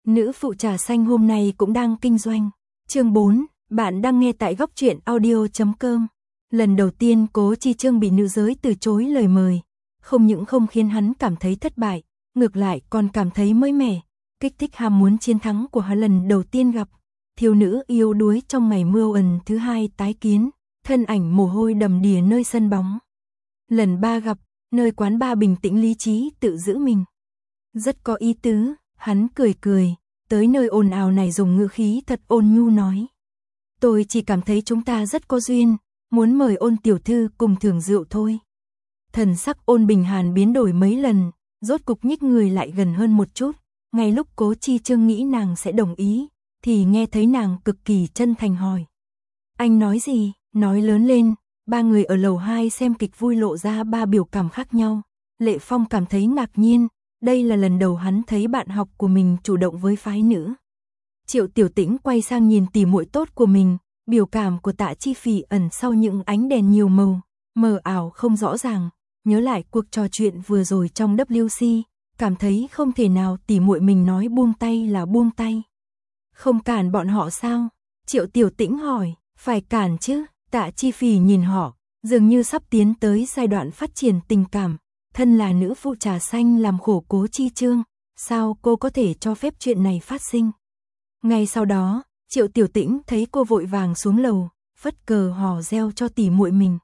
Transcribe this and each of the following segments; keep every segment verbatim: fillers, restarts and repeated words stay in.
Nữ phụ trà xanh hôm nay cũng đang kinh doanh. Chương bốn, bạn đang nghe tại góc truyện audio chấm com. Lần đầu tiên Cố Chi Chương bị nữ giới từ chối lời mời, không những không khiến hắn cảm thấy thất bại, ngược lại còn cảm thấy mới mẻ, kích thích ham muốn chiến thắng của hắn lần đầu tiên gặp. Thiếu nữ yếu đuối trong ngày mưa ẩn thứ hai tái kiến, thân ảnh mồ hôi đầm đìa nơi sân bóng. Lần ba gặp, nơi quán bar bình tĩnh lý trí tự giữ mình. Rất có ý tứ, hắn cười cười, tới nơi ồn ào này dùng ngữ khí thật ôn nhu nói. Tôi chỉ cảm thấy chúng ta rất có duyên, muốn mời Ôn tiểu thư cùng thưởng rượu thôi. Thần sắc Ôn Bình Hàn biến đổi mấy lần, rốt cục nhích người lại gần hơn một chút. Ngay lúc Cố Chi Chương nghĩ nàng sẽ đồng ý, thì nghe thấy nàng cực kỳ chân thành hỏi. Anh nói gì? Nói lớn lên. Ba người ở lầu hai xem kịch vui lộ ra ba biểu cảm khác nhau. Lệ Phong cảm thấy ngạc nhiên, đây là lần đầu hắn thấy bạn học của mình chủ động với phái nữ. Triệu Tiểu Tĩnh quay sang nhìn tỉ muội tốt của mình, biểu cảm của Tạ Chi Phỉ ẩn sau những ánh đèn nhiều màu, mờ ảo không rõ ràng, nhớ lại cuộc trò chuyện vừa rồi trong W C, cảm thấy không thể nào tỉ muội mình nói buông tay là buông tay. Không cản bọn họ sao? Triệu Tiểu Tĩnh hỏi, phải cản chứ? Tạ Chi Phỉ nhìn họ, dường như sắp tiến tới giai đoạn phát triển tình cảm, thân là nữ phụ trà xanh làm khổ Cố Chi Chương, sao cô có thể cho phép chuyện này phát sinh? Ngay sau đó, Triệu Tiểu Tĩnh thấy cô vội vàng xuống lầu, phất cờ hò reo cho tỉ muội mình.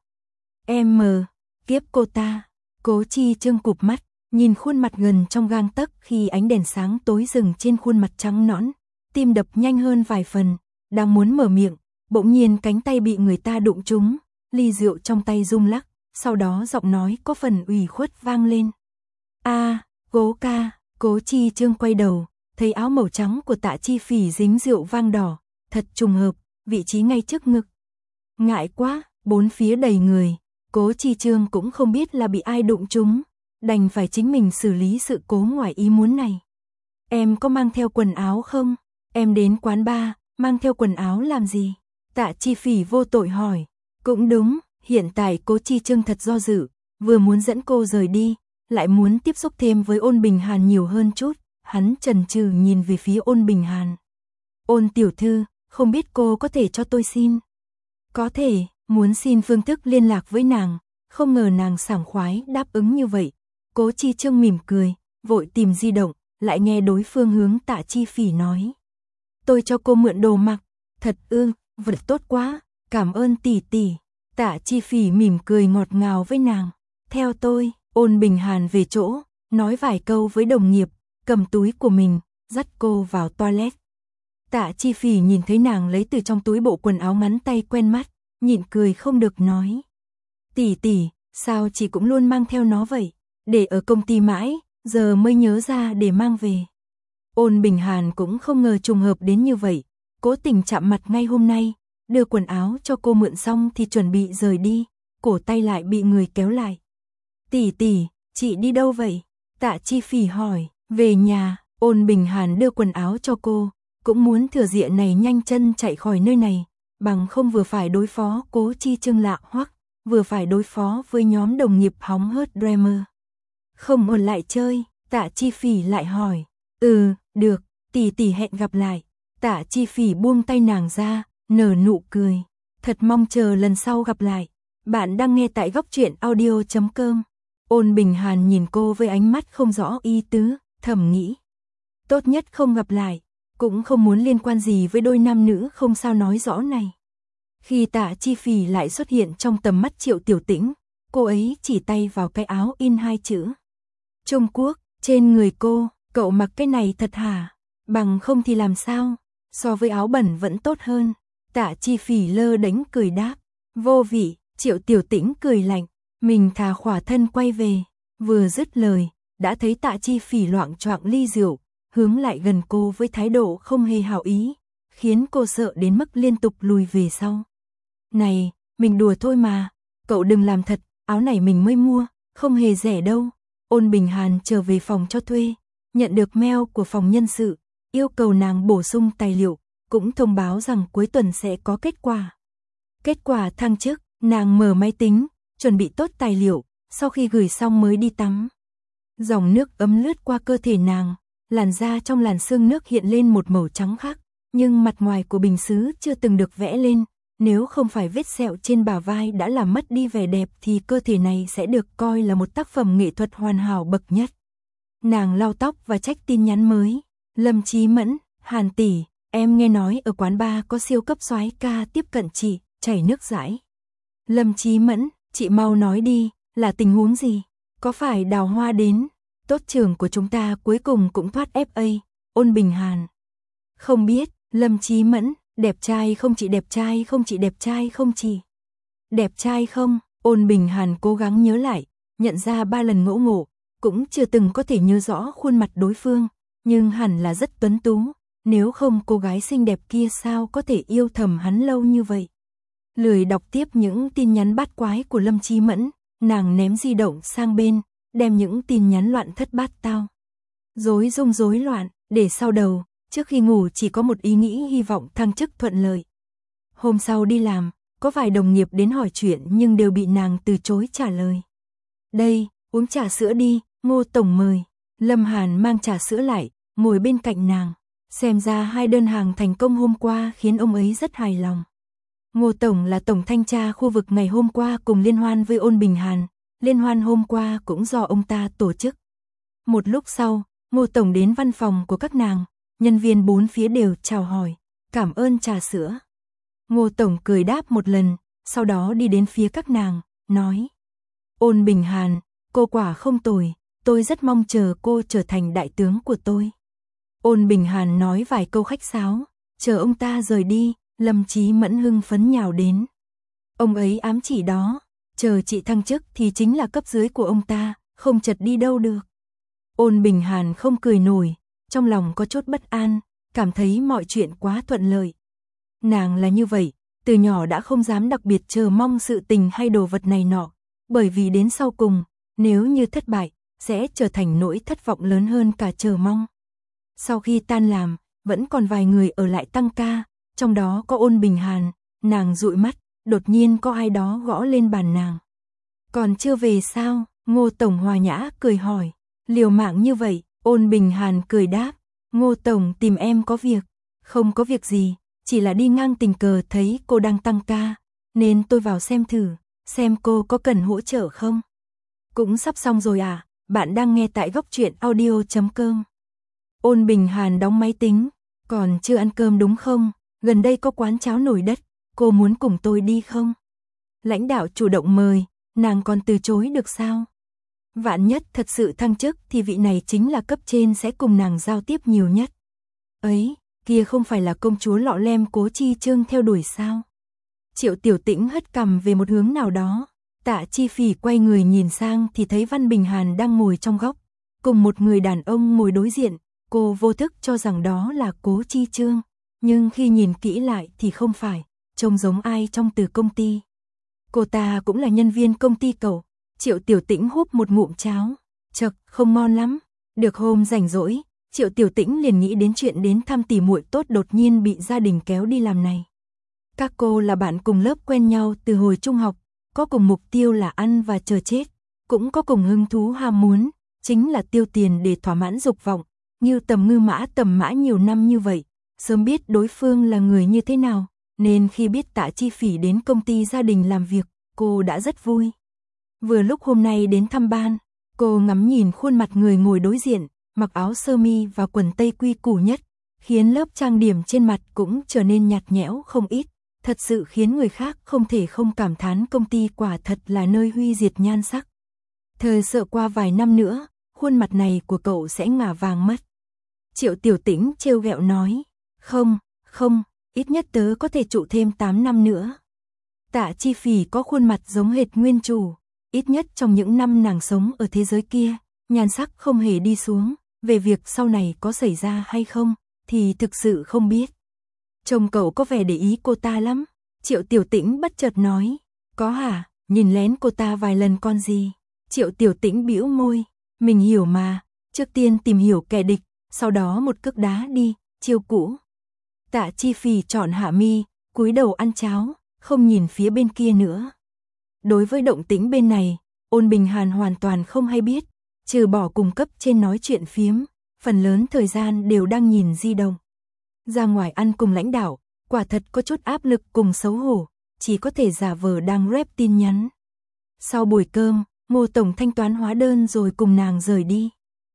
Em mờ, kiếp cô ta. Cố Chi Chương cụp mắt, nhìn khuôn mặt gần trong gang tấc khi ánh đèn sáng tối rừng trên khuôn mặt trắng nõn, tim đập nhanh hơn vài phần, đang muốn mở miệng, bỗng nhiên cánh tay bị người ta đụng trúng, ly rượu trong tay rung lắc, sau đó giọng nói có phần ủy khuất vang lên. A, à, Cố ca. Cố Chi Chương quay đầu, thấy áo màu trắng của Tạ Chi Phỉ dính rượu vang đỏ, thật trùng hợp, vị trí ngay trước ngực. Ngại quá, bốn phía đầy người, Cố Chi Chương cũng không biết là bị ai đụng trúng, đành phải chính mình xử lý sự cố ngoài ý muốn này. Em có mang theo quần áo không? Em đến quán bar, mang theo quần áo làm gì? Tạ Chi Phỉ vô tội hỏi. Cũng đúng, hiện tại Cố Chi Chương thật do dự, vừa muốn dẫn cô rời đi, lại muốn tiếp xúc thêm với Ôn Bình Hàn nhiều hơn chút. Hắn chần chừ nhìn về phía Ôn Bình Hàn. Ôn tiểu thư, không biết cô có thể cho tôi xin? Có thể, muốn xin phương thức liên lạc với nàng, không ngờ nàng sảng khoái đáp ứng như vậy. Cố Chi Chương mỉm cười, vội tìm di động, lại nghe đối phương hướng Tạ Chi Phỉ nói. Tôi cho cô mượn đồ mặc, thật ư, vật tốt quá, cảm ơn tỷ tỷ. Tạ Chi Phỉ mỉm cười ngọt ngào với nàng. Theo tôi, Ôn Bình Hàn về chỗ, nói vài câu với đồng nghiệp, cầm túi của mình, dắt cô vào toilet. Tạ Chi Phỉ nhìn thấy nàng lấy từ trong túi bộ quần áo ngắn tay quen mắt, nhịn cười không được nói. Tỷ tỷ, sao chị cũng luôn mang theo nó vậy? Để ở công ty mãi, giờ mới nhớ ra để mang về. Ôn Bình Hàn cũng không ngờ trùng hợp đến như vậy, cố tình chạm mặt ngay hôm nay, đưa quần áo cho cô mượn xong thì chuẩn bị rời đi, cổ tay lại bị người kéo lại. Tỷ tỷ, chị đi đâu vậy? Tạ Chi Phỉ hỏi. Về nhà. Ôn Bình Hàn đưa quần áo cho cô, cũng muốn thừa dịp này nhanh chân chạy khỏi nơi này, bằng không vừa phải đối phó Cố Chi Chương lạ hoắc, vừa phải đối phó với nhóm đồng nghiệp hóng hớt Dreamer. Không ở lại chơi? Tạ Chi Phỉ lại hỏi. Ừ, được, tỷ tỷ hẹn gặp lại. Tạ Chi Phỉ buông tay nàng ra, nở nụ cười. Thật mong chờ lần sau gặp lại. Bạn đang nghe tại góc truyện audio chấm com. Ôn Bình Hàn nhìn cô với ánh mắt không rõ ý tứ, thầm nghĩ. Tốt nhất không gặp lại, cũng không muốn liên quan gì với đôi nam nữ không sao nói rõ này. Khi Tạ Chi Phỉ lại xuất hiện trong tầm mắt Triệu Tiểu Tĩnh, cô ấy chỉ tay vào cái áo in hai chữ Trung Quốc, trên người cô, cậu mặc cái này thật hả? Bằng không thì làm sao? So với áo bẩn vẫn tốt hơn. Tạ Chi Phỉ lơ đánh cười đáp. Vô vị. Triệu Tiểu Tĩnh cười lạnh, mình thà khỏa thân quay về. Vừa dứt lời, đã thấy Tạ Chi Phỉ loạng choạng ly rượu, hướng lại gần cô với thái độ không hề hảo ý, khiến cô sợ đến mức liên tục lùi về sau. Này, mình đùa thôi mà, cậu đừng làm thật, áo này mình mới mua, không hề rẻ đâu. Ôn Bình Hàn trở về phòng cho thuê, nhận được mail của phòng nhân sự, yêu cầu nàng bổ sung tài liệu, cũng thông báo rằng cuối tuần sẽ có kết quả. Kết quả thăng chức, nàng mở máy tính, chuẩn bị tốt tài liệu, sau khi gửi xong mới đi tắm. Dòng nước ấm lướt qua cơ thể nàng, làn da trong làn sương nước hiện lên một màu trắng khác, nhưng mặt ngoài của bình sứ chưa từng được vẽ lên, nếu không phải vết sẹo trên bả vai đã làm mất đi vẻ đẹp thì cơ thể này sẽ được coi là một tác phẩm nghệ thuật hoàn hảo bậc nhất. Nàng lau tóc và check tin nhắn mới. Lâm Chí Mẫn, Hàn tỷ, em nghe nói ở quán bar có siêu cấp soái ca tiếp cận chị, chảy nước dãi. Lâm Chí Mẫn, chị mau nói đi, là tình huống gì? Có phải Đào Hoa đến? Tốt trưởng của chúng ta cuối cùng cũng thoát ép a, Ôn Bình Hàn. Không biết, Lâm Chí Mẫn, đẹp trai không chị, đẹp trai không chị, đẹp trai không chị? Đẹp trai không? Ôn Bình Hàn cố gắng nhớ lại, nhận ra ba lần ngỗ ngộ, cũng chưa từng có thể nhớ rõ khuôn mặt đối phương, nhưng hẳn là rất tuấn tú, nếu không cô gái xinh đẹp kia sao có thể yêu thầm hắn lâu như vậy. Lười đọc tiếp những tin nhắn bát quái của Lâm Chí Mẫn, nàng ném di động sang bên, đem những tin nhắn loạn thất bát tao. Rối rung rối loạn, để sau đầu, trước khi ngủ chỉ có một ý nghĩ hy vọng thăng chức thuận lợi. Hôm sau đi làm, có vài đồng nghiệp đến hỏi chuyện nhưng đều bị nàng từ chối trả lời. Đây, uống trà sữa đi, Ngô tổng mời. Lâm Hàn mang trà sữa lại, ngồi bên cạnh nàng. Xem ra hai đơn hàng thành công hôm qua khiến ông ấy rất hài lòng. Ngô tổng là tổng thanh tra khu vực ngày hôm qua cùng liên hoan với Ôn Bình Hàn. Liên hoan hôm qua cũng do ông ta tổ chức. Một lúc sau, Ngô tổng đến văn phòng của các nàng, nhân viên bốn phía đều chào hỏi, cảm ơn trà sữa. Ngô tổng cười đáp một lần, sau đó đi đến phía các nàng, nói: Ôn Bình Hàn, cô quả không tồi, tôi rất mong chờ cô trở thành đại tướng của tôi. Ôn Bình Hàn nói vài câu khách sáo, chờ ông ta rời đi, Lâm Chí Mẫn hưng phấn nhào đến. Ông ấy ám chỉ đó, chờ chị thăng chức thì chính là cấp dưới của ông ta, không chật đi đâu được. Ôn Bình Hàn không cười nổi, trong lòng có chút bất an, cảm thấy mọi chuyện quá thuận lợi. Nàng là như vậy, từ nhỏ đã không dám đặc biệt chờ mong sự tình hay đồ vật này nọ, bởi vì đến sau cùng, nếu như thất bại, sẽ trở thành nỗi thất vọng lớn hơn cả chờ mong. Sau khi tan làm, vẫn còn vài người ở lại tăng ca, trong đó có Ôn Bình Hàn, nàng dụi mắt, đột nhiên có ai đó gõ lên bàn nàng. Còn chưa về sao? Ngô tổng hòa nhã cười hỏi. Liều mạng như vậy, Ôn Bình Hàn cười đáp, Ngô tổng tìm em có việc. Không có việc gì, chỉ là đi ngang tình cờ thấy cô đang tăng ca, nên tôi vào xem thử, xem cô có cần hỗ trợ không. Cũng sắp xong rồi à, bạn đang nghe tại góc truyện audio chấm com. Ôn Bình Hàn đóng máy tính, còn chưa ăn cơm đúng không? Gần đây có quán cháo nồi đất, cô muốn cùng tôi đi không? Lãnh đạo chủ động mời, nàng còn từ chối được sao? Vạn nhất thật sự thăng chức thì vị này chính là cấp trên sẽ cùng nàng giao tiếp nhiều nhất. Ấy, kia không phải là công chúa lọ lem Cố Chi Chương theo đuổi sao? Triệu Tiểu Tĩnh hất cằm về một hướng nào đó, Tạ Chi Phỉ quay người nhìn sang thì thấy Văn Bình Hàn đang ngồi trong góc, cùng một người đàn ông ngồi đối diện, cô vô thức cho rằng đó là Cố Chi Chương, nhưng khi nhìn kỹ lại thì không phải, trông giống ai trong từ công ty. Cô ta cũng là nhân viên công ty cậu. Triệu Tiểu Tĩnh húp một ngụm cháo, chậc, không ngon lắm. Được hôm rảnh rỗi, Triệu Tiểu Tĩnh liền nghĩ đến chuyện đến thăm tỉ muội tốt đột nhiên bị gia đình kéo đi làm này. Các cô là bạn cùng lớp quen nhau từ hồi trung học, có cùng mục tiêu là ăn và chờ chết, cũng có cùng hứng thú ham muốn, chính là tiêu tiền để thỏa mãn dục vọng, như Tầm Ngư Mã Tầm Mã nhiều năm như vậy, sớm biết đối phương là người như thế nào, nên khi biết Tạ Chi Phỉ đến công ty gia đình làm việc, cô đã rất vui. Vừa lúc hôm nay đến thăm ban, cô ngắm nhìn khuôn mặt người ngồi đối diện, mặc áo sơ mi và quần tây quy củ nhất, khiến lớp trang điểm trên mặt cũng trở nên nhạt nhẽo không ít, thật sự khiến người khác không thể không cảm thán công ty quả thật là nơi huy diệt nhan sắc. Thời sợ qua vài năm nữa, khuôn mặt này của cậu sẽ ngả vàng mất. Triệu Tiểu Tĩnh trêu ghẹo nói, không, không, ít nhất tớ có thể trụ thêm tám năm nữa. Tạ Chi Phỉ có khuôn mặt giống hệt nguyên chủ, ít nhất trong những năm nàng sống ở thế giới kia, nhan sắc không hề đi xuống, về việc sau này có xảy ra hay không, thì thực sự không biết. Chồng cậu có vẻ để ý cô ta lắm, Triệu Tiểu Tĩnh bất chợt nói, có hả, nhìn lén cô ta vài lần con gì. Triệu Tiểu Tĩnh bĩu môi, mình hiểu mà, trước tiên tìm hiểu kẻ địch, sau đó một cước đá đi, chiêu cũ. Tạ Chi Phỉ trọn hạ mi, cúi đầu ăn cháo, không nhìn phía bên kia nữa. Đối với động tĩnh bên này, Ôn Bình Hàn hoàn toàn không hay biết, trừ bỏ cùng cấp trên nói chuyện phiếm, phần lớn thời gian đều đang nhìn di động. Ra ngoài ăn cùng lãnh đạo, quả thật có chút áp lực cùng xấu hổ, chỉ có thể giả vờ đang rep tin nhắn. Sau buổi cơm, Ngô Tổng thanh toán hóa đơn rồi cùng nàng rời đi.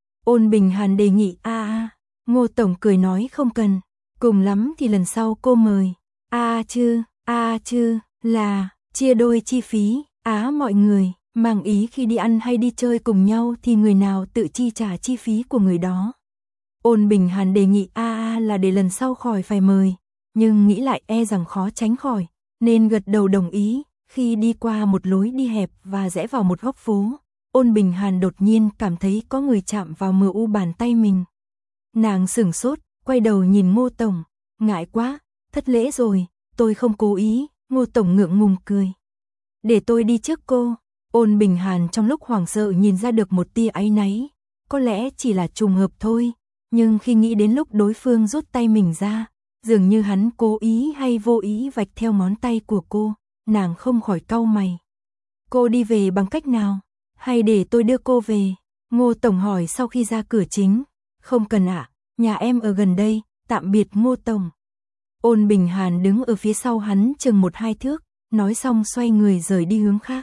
Ôn Bình Hàn đề nghị a a, Ngô Tổng cười nói không cần, cùng lắm thì lần sau cô mời. A a chứ, a a chứ, là, chia đôi chi phí, á mọi người, mang ý khi đi ăn hay đi chơi cùng nhau thì người nào tự chi trả chi phí của người đó. Ôn Bình Hàn đề nghị a a là để lần sau khỏi phải mời, nhưng nghĩ lại e rằng khó tránh khỏi, nên gật đầu đồng ý. Khi đi qua một lối đi hẹp và rẽ vào một góc phố, Ôn Bình Hàn đột nhiên cảm thấy có người chạm vào mờ u bàn tay mình. Nàng sửng sốt, quay đầu nhìn Ngô Tổng, ngại quá, thất lễ rồi, tôi không cố ý. Ngô Tổng ngượng ngùng cười. Để tôi đi trước cô. Ôn Bình Hàn trong lúc hoảng sợ nhìn ra được một tia áy náy, có lẽ chỉ là trùng hợp thôi, nhưng khi nghĩ đến lúc đối phương rút tay mình ra, dường như hắn cố ý hay vô ý vạch theo ngón tay của cô, nàng không khỏi cau mày. Cô đi về bằng cách nào? Hay để tôi đưa cô về? Ngô Tổng hỏi sau khi ra cửa chính. Không cần ạ, nhà em ở gần đây, tạm biệt Ngô Tổng. Ôn Bình Hàn đứng ở phía sau hắn chừng một hai thước, nói xong xoay người rời đi hướng khác.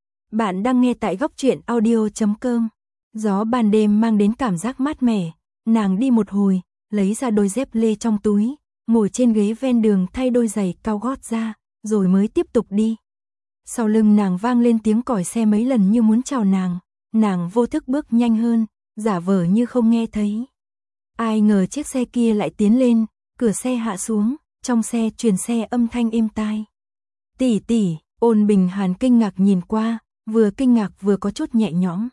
Bạn đang nghe tại góc truyện audio chấm com. Gió ban đêm mang đến cảm giác mát mẻ, nàng đi một hồi, lấy ra đôi dép lê trong túi, ngồi trên ghế ven đường thay đôi giày cao gót ra, rồi mới tiếp tục đi. Sau lưng nàng vang lên tiếng còi xe mấy lần như muốn chào nàng, nàng vô thức bước nhanh hơn, giả vờ như không nghe thấy. Ai ngờ chiếc xe kia lại tiến lên, cửa xe hạ xuống, trong xe truyền xe âm thanh êm tai. Tỷ tỷ, Ôn Bình Hàn kinh ngạc nhìn qua, vừa kinh ngạc vừa có chút nhẹ nhõm.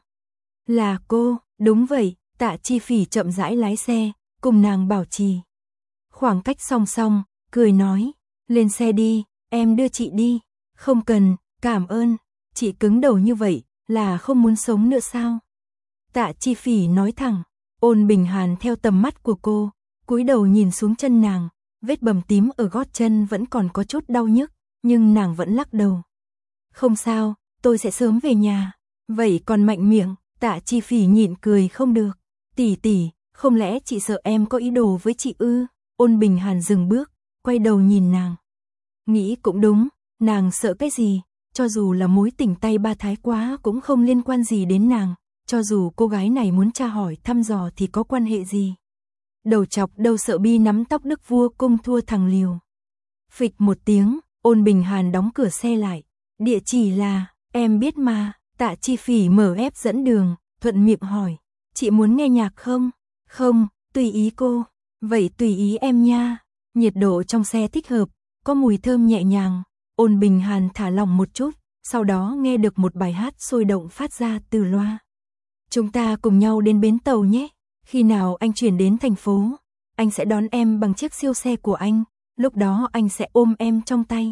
Là cô, đúng vậy, Tạ Chi Phỉ chậm rãi lái xe, cùng nàng bảo trì khoảng cách song song, cười nói, lên xe đi, em đưa chị đi. Không cần, cảm ơn, chị cứng đầu như vậy, là không muốn sống nữa sao? Tạ Chi Phỉ nói thẳng. Ôn Bình Hàn theo tầm mắt của cô, cúi đầu nhìn xuống chân nàng, vết bầm tím ở gót chân vẫn còn có chút đau nhức, nhưng nàng vẫn lắc đầu. Không sao, tôi sẽ sớm về nhà. Vậy còn mạnh miệng, Tạ Chi Phỉ nhịn cười không được. Tỷ tỷ, không lẽ chị sợ em có ý đồ với chị ư? Ôn Bình Hàn dừng bước, quay đầu nhìn nàng. Nghĩ cũng đúng, nàng sợ cái gì, cho dù là mối tình tay ba thái quá cũng không liên quan gì đến nàng, cho dù cô gái này muốn tra hỏi thăm dò thì có quan hệ gì. Đầu chọc đâu sợ bi nắm tóc Đức Vua Cung thua thằng liều. Phịch một tiếng, Ôn Bình Hàn đóng cửa xe lại. Địa chỉ là, em biết mà. Tạ Chi Phỉ mở ép dẫn đường, thuận miệng hỏi, chị muốn nghe nhạc không? Không, tùy ý cô. Vậy tùy ý em nha. Nhiệt độ trong xe thích hợp, có mùi thơm nhẹ nhàng. Ôn Bình Hàn thả lỏng một chút, sau đó nghe được một bài hát sôi động phát ra từ loa. Chúng ta cùng nhau đến bến tàu nhé. Khi nào anh chuyển đến thành phố, anh sẽ đón em bằng chiếc siêu xe của anh, lúc đó anh sẽ ôm em trong tay.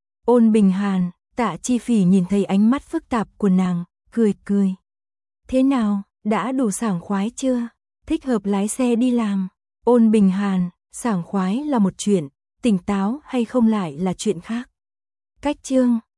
Ôn Bình Hàn, Tạ Chi Phỉ nhìn thấy ánh mắt phức tạp của nàng, cười cười. Thế nào, đã đủ sảng khoái chưa? Thích hợp lái xe đi làm. Ôn Bình Hàn, sảng khoái là một chuyện, tỉnh táo hay không lại là chuyện khác. Cách chương